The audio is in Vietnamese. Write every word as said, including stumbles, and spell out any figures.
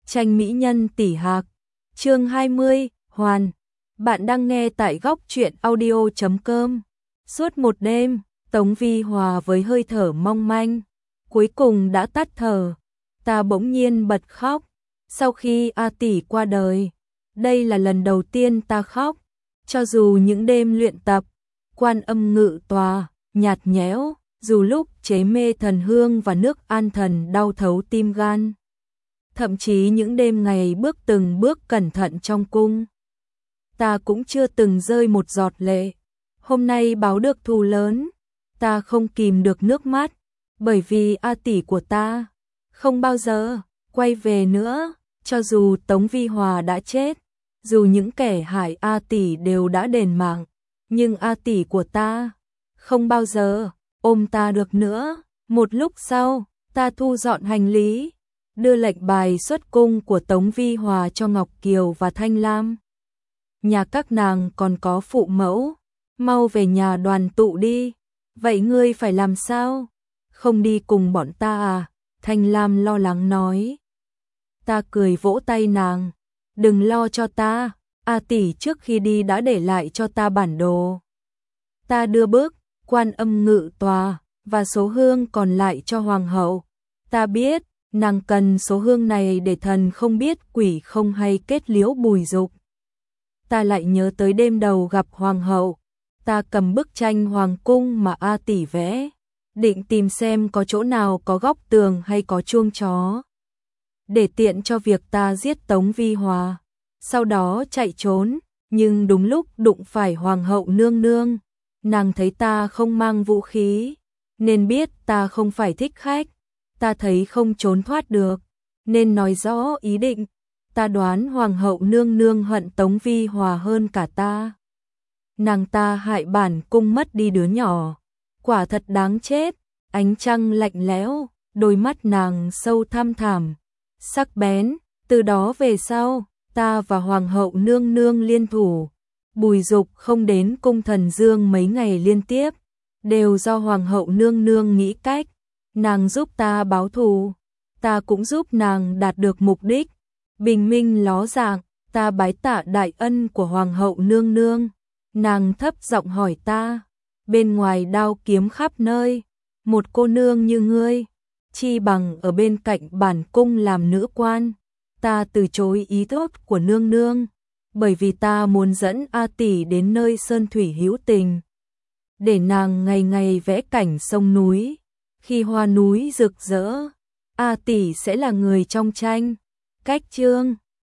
Tranh mỹ nhân tỷ hạc, chương hai mươi, Hoàn. Bạn đang nghe tại góc truyện audio chấm com. Suốt một đêm, Tống Vi Hòa với hơi thở mong manh, cuối cùng đã tắt thở. Ta bỗng nhiên bật khóc. Sau khi A tỷ qua đời, đây là lần đầu tiên ta khóc. Cho dù những đêm luyện tập, Quan Âm ngự tòa, nhạt nhẽo, dù lúc chế mê thần hương và nước an thần đau thấu tim gan. Thậm chí những đêm ngày bước từng bước cẩn thận trong cung, ta cũng chưa từng rơi một giọt lệ. Hôm nay báo được thù lớn, ta không kìm được nước mắt, bởi vì A tỷ của ta không bao giờ quay về nữa. Cho dù Tống Vi Hòa đã chết, dù những kẻ hại A tỷ đều đã đền mạng, nhưng A tỷ của ta không bao giờ ôm ta được nữa. Một lúc sau, ta thu dọn hành lý, đưa lệnh bài xuất cung của Tống Vi Hòa cho Ngọc Kiều và Thanh Lam. Nhà các nàng còn có phụ mẫu, mau về nhà đoàn tụ đi. Vậy ngươi phải làm sao? Không đi cùng bọn ta à? Thanh Lam lo lắng nói. Ta cười vỗ tay nàng, đừng lo cho ta, A tỷ trước khi đi đã để lại cho ta bản đồ. Ta đưa bước Quan Âm ngự tòa và số hương còn lại cho hoàng hậu. Ta biết nàng cần số hương này để thần không biết quỷ không hay kết liễu Bùi Dục. Ta lại nhớ tới đêm đầu gặp hoàng hậu, ta cầm bức tranh hoàng cung mà A tỷ vẽ, định tìm xem có chỗ nào có góc tường hay có chuông chó, để tiện cho việc ta giết Tống Vi Hòa, sau đó chạy trốn. Nhưng đúng lúc đụng phải hoàng hậu nương nương, nàng thấy ta không mang vũ khí, nên biết ta không phải thích khách. Ta thấy không trốn thoát được, nên nói rõ ý định. Ta đoán hoàng hậu nương nương hận Tống Vi Hòa hơn cả ta. Nàng ta hại bản cung mất đi đứa nhỏ, quả thật đáng chết. Ánh trăng lạnh lẽo, đôi mắt nàng sâu thăm thẳm, sắc bén. Từ đó về sau, ta và hoàng hậu nương nương liên thủ. Bùi Dục không đến cung Thần Dương mấy ngày liên tiếp, đều do hoàng hậu nương nương nghĩ cách. Nàng giúp ta báo thù, ta cũng giúp nàng đạt được mục đích. Bình minh ló dạng, ta bái tạ đại ân của hoàng hậu nương nương. Nàng thấp giọng hỏi ta, bên ngoài đao kiếm khắp nơi, một cô nương như ngươi, chi bằng ở bên cạnh bản cung làm nữ quan. Ta từ chối ý tốt của nương nương, bởi vì ta muốn dẫn A tỷ đến nơi sơn thủy hữu tình, để nàng ngày ngày vẽ cảnh sông núi. Khi hoa núi rực rỡ, A tỷ sẽ là người trong tranh. Cách chương